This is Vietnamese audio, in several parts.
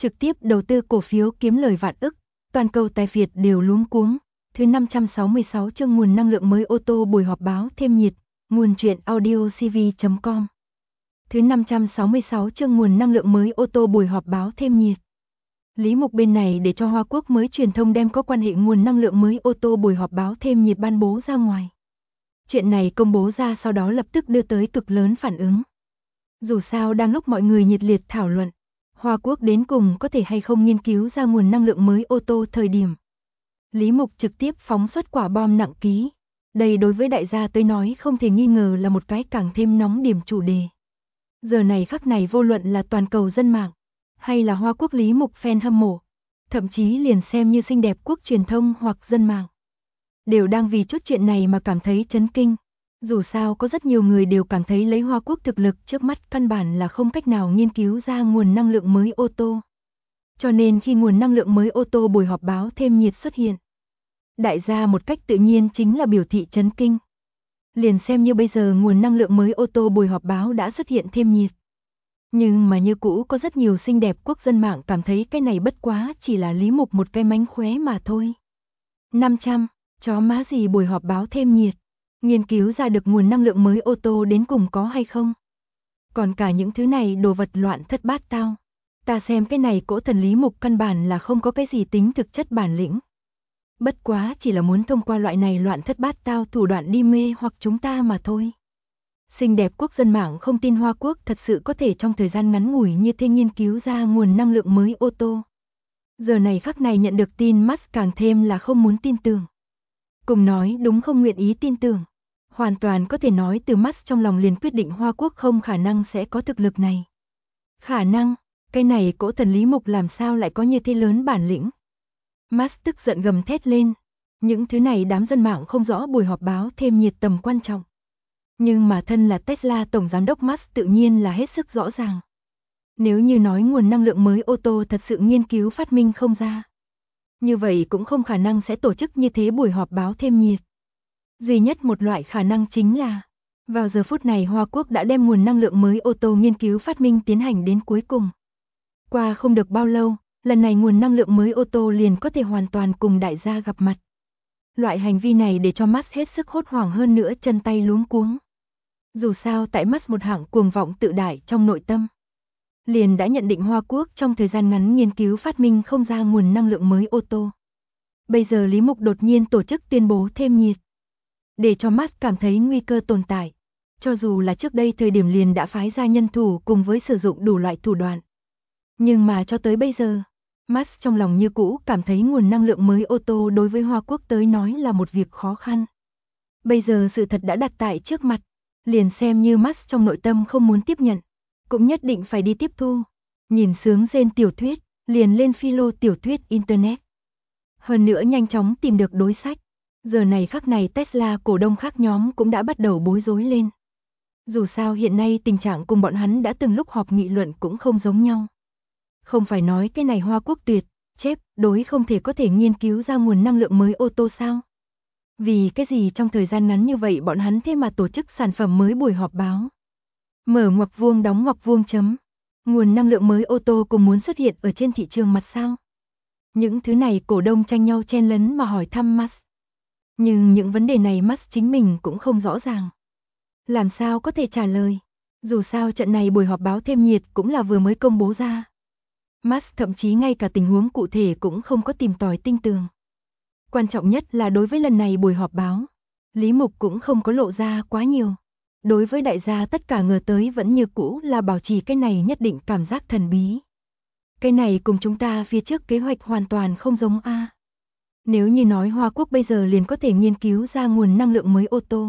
trực tiếp đầu tư cổ phiếu kiếm lời vạn ức, toàn cầu tài phiệt đều luống cuống. Thứ 566 chương nguồn năng lượng mới ô tô buổi họp báo thêm nhiệt, nguồn truyện audio cv.com. Thứ 566 chương nguồn năng lượng mới ô tô buổi họp báo thêm nhiệt. Lý Mục bên này để cho Hoa Quốc mới truyền thông đem có quan hệ nguồn năng lượng mới ô tô buổi họp báo thêm nhiệt ban bố ra ngoài. Chuyện này công bố ra sau đó lập tức đưa tới cực lớn phản ứng. Dù sao đang lúc mọi người nhiệt liệt thảo luận, Hoa Quốc đến cùng có thể hay không nghiên cứu ra nguồn năng lượng mới ô tô thời điểm. Lý Mục trực tiếp phóng xuất quả bom nặng ký. Đây đối với đại gia tới nói không thể nghi ngờ là một cái càng thêm nóng điểm chủ đề. Giờ này khắc này vô luận là toàn cầu dân mạng, hay là Hoa Quốc Lý Mục fan hâm mộ, thậm chí liền xem như xinh đẹp quốc truyền thông hoặc dân mạng, đều đang vì chút chuyện này mà cảm thấy chấn kinh. Dù sao có rất nhiều người đều cảm thấy lấy Hoa Quốc thực lực trước mắt căn bản là không cách nào nghiên cứu ra nguồn năng lượng mới ô tô. Cho nên khi nguồn năng lượng mới ô tô buổi họp báo thêm nhiệt xuất hiện, đại gia một cách tự nhiên chính là biểu thị chấn kinh. Liền xem như bây giờ nguồn năng lượng mới ô tô buổi họp báo đã xuất hiện thêm nhiệt. Nhưng mà như cũ có rất nhiều xinh đẹp quốc dân mạng cảm thấy cái này bất quá chỉ là Lý Mục một cái mánh khóe mà thôi. 500, chó má gì buổi họp báo thêm nhiệt, nghiên cứu ra được nguồn năng lượng mới ô tô đến cùng có hay không. Còn cả những thứ này đồ vật loạn thất bát tao. Ta xem cái này cỗ thần Lý Mục căn bản là không có cái gì tính thực chất bản lĩnh. Bất quá chỉ là muốn thông qua loại này loạn thất bát tao thủ đoạn đi mê hoặc chúng ta mà thôi. Xinh đẹp quốc dân mạng không tin Hoa Quốc thật sự có thể trong thời gian ngắn ngủi như thế nghiên cứu ra nguồn năng lượng mới ô tô. Giờ này khắc này nhận được tin Musk càng thêm là không muốn tin tưởng. Cùng nói đúng không nguyện ý tin tưởng. Hoàn toàn có thể nói từ Musk trong lòng liền quyết định Hoa Quốc không khả năng sẽ có thực lực này. Khả năng, cái này cỗ thần Lý Mục làm sao lại có như thế lớn bản lĩnh. Musk tức giận gầm thét lên. Những thứ này đám dân mạng không rõ buổi họp báo thêm nhiệt tầm quan trọng. Nhưng mà thân là Tesla tổng giám đốc Musk tự nhiên là hết sức rõ ràng. Nếu như nói nguồn năng lượng mới ô tô thật sự nghiên cứu phát minh không ra, như vậy cũng không khả năng sẽ tổ chức như thế buổi họp báo thêm nhiệt. Duy nhất một loại khả năng chính là, vào giờ phút này Hoa Quốc đã đem nguồn năng lượng mới ô tô nghiên cứu phát minh tiến hành đến cuối cùng. Qua không được bao lâu, lần này nguồn năng lượng mới ô tô liền có thể hoàn toàn cùng đại gia gặp mặt. Loại hành vi này để cho Musk hết sức hốt hoảng hơn nữa chân tay luống cuống. Dù sao tại Musk một hạng cuồng vọng tự đại trong nội tâm, liền đã nhận định Hoa Quốc trong thời gian ngắn nghiên cứu phát minh không ra nguồn năng lượng mới ô tô. Bây giờ Lý Mục đột nhiên tổ chức tuyên bố thêm nhiệt, để cho Musk cảm thấy nguy cơ tồn tại. Cho dù là trước đây thời điểm liền đã phái ra nhân thủ cùng với sử dụng đủ loại thủ đoạn. Nhưng mà cho tới bây giờ, Musk trong lòng như cũ cảm thấy nguồn năng lượng mới ô tô đối với Hoa Quốc tới nói là một việc khó khăn. Bây giờ sự thật đã đặt tại trước mặt, liền xem như Musk trong nội tâm không muốn tiếp nhận, cũng nhất định phải đi tiếp thu. Nhìn sướng rên tiểu thuyết, liền lên philo tiểu thuyết Internet. Hơn nữa nhanh chóng tìm được đối sách. Giờ này khắc này Tesla cổ đông khác nhóm cũng đã bắt đầu bối rối lên. Dù sao hiện nay tình trạng cùng bọn hắn đã từng lúc họp nghị luận cũng không giống nhau. Không phải nói cái này Hoa Quốc tuyệt, chép, đối không thể có thể nghiên cứu ra nguồn năng lượng mới ô tô sao? Vì cái gì trong thời gian ngắn như vậy bọn hắn thế mà tổ chức sản phẩm mới buổi họp báo? Mở ngoặc vuông đóng ngoặc vuông chấm. Nguồn năng lượng mới ô tô cùng muốn xuất hiện ở trên thị trường mặt sao? Những thứ này cổ đông tranh nhau chen lấn mà hỏi thăm Musk. Nhưng những vấn đề này Musk chính mình cũng không rõ ràng. Làm sao có thể trả lời? Dù sao trận này buổi họp báo thêm nhiệt cũng là vừa mới công bố ra. Musk thậm chí ngay cả tình huống cụ thể cũng không có tìm tòi tinh tường. Quan trọng nhất là đối với lần này buổi họp báo, Lý Mục cũng không có lộ ra quá nhiều. Đối với đại gia tất cả ngờ tới vẫn như cũ là bảo trì cái này nhất định cảm giác thần bí. Cái này cùng chúng ta phía trước kế hoạch hoàn toàn không giống a. Nếu như nói Hoa Quốc bây giờ liền có thể nghiên cứu ra nguồn năng lượng mới ô tô,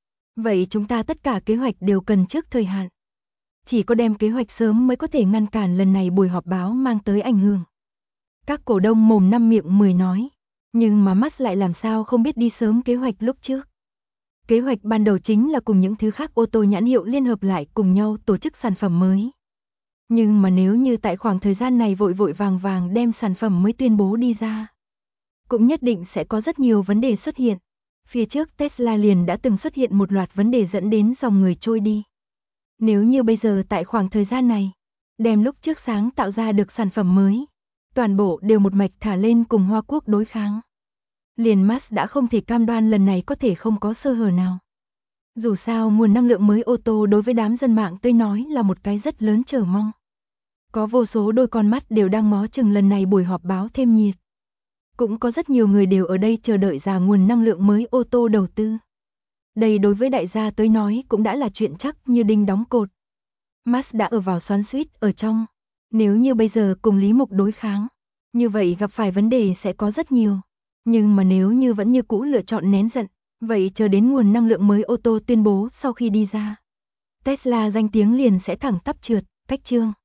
vậy chúng ta tất cả kế hoạch đều cần trước thời hạn. Chỉ có đem kế hoạch sớm mới có thể ngăn cản lần này buổi họp báo mang tới ảnh hưởng. Các cổ đông mồm năm miệng mười nói, nhưng mà Musk lại làm sao không biết đi sớm kế hoạch lúc trước. Kế hoạch ban đầu chính là cùng những thứ khác ô tô nhãn hiệu liên hợp lại cùng nhau tổ chức sản phẩm mới. Nhưng mà nếu như tại khoảng thời gian này vội vội vàng vàng đem sản phẩm mới tuyên bố đi ra, cũng nhất định sẽ có rất nhiều vấn đề xuất hiện. Phía trước Tesla liền đã từng xuất hiện một loạt vấn đề dẫn đến dòng người trôi đi. Nếu như bây giờ tại khoảng thời gian này, đem lúc trước sáng tạo ra được sản phẩm mới, toàn bộ đều một mạch thả lên cùng Hoa Quốc đối kháng. Liền Musk đã không thể cam đoan lần này có thể không có sơ hở nào. Dù sao nguồn năng lượng mới ô tô đối với đám dân mạng tới nói là một cái rất lớn chờ mong. Có vô số đôi con mắt đều đang ngó chừng lần này buổi họp báo thêm nhiệt. Cũng có rất nhiều người đều ở đây chờ đợi ra nguồn năng lượng mới ô tô đầu tư. Đây đối với đại gia tới nói cũng đã là chuyện chắc như đinh đóng cột. Musk đã ở vào xoắn xuýt ở trong. Nếu như bây giờ cùng Lý Mục đối kháng, như vậy gặp phải vấn đề sẽ có rất nhiều. Nhưng mà nếu như vẫn như cũ lựa chọn nén giận, vậy chờ đến nguồn năng lượng mới ô tô tuyên bố sau khi đi ra, Tesla danh tiếng liền sẽ thẳng tắp trượt, cách chương.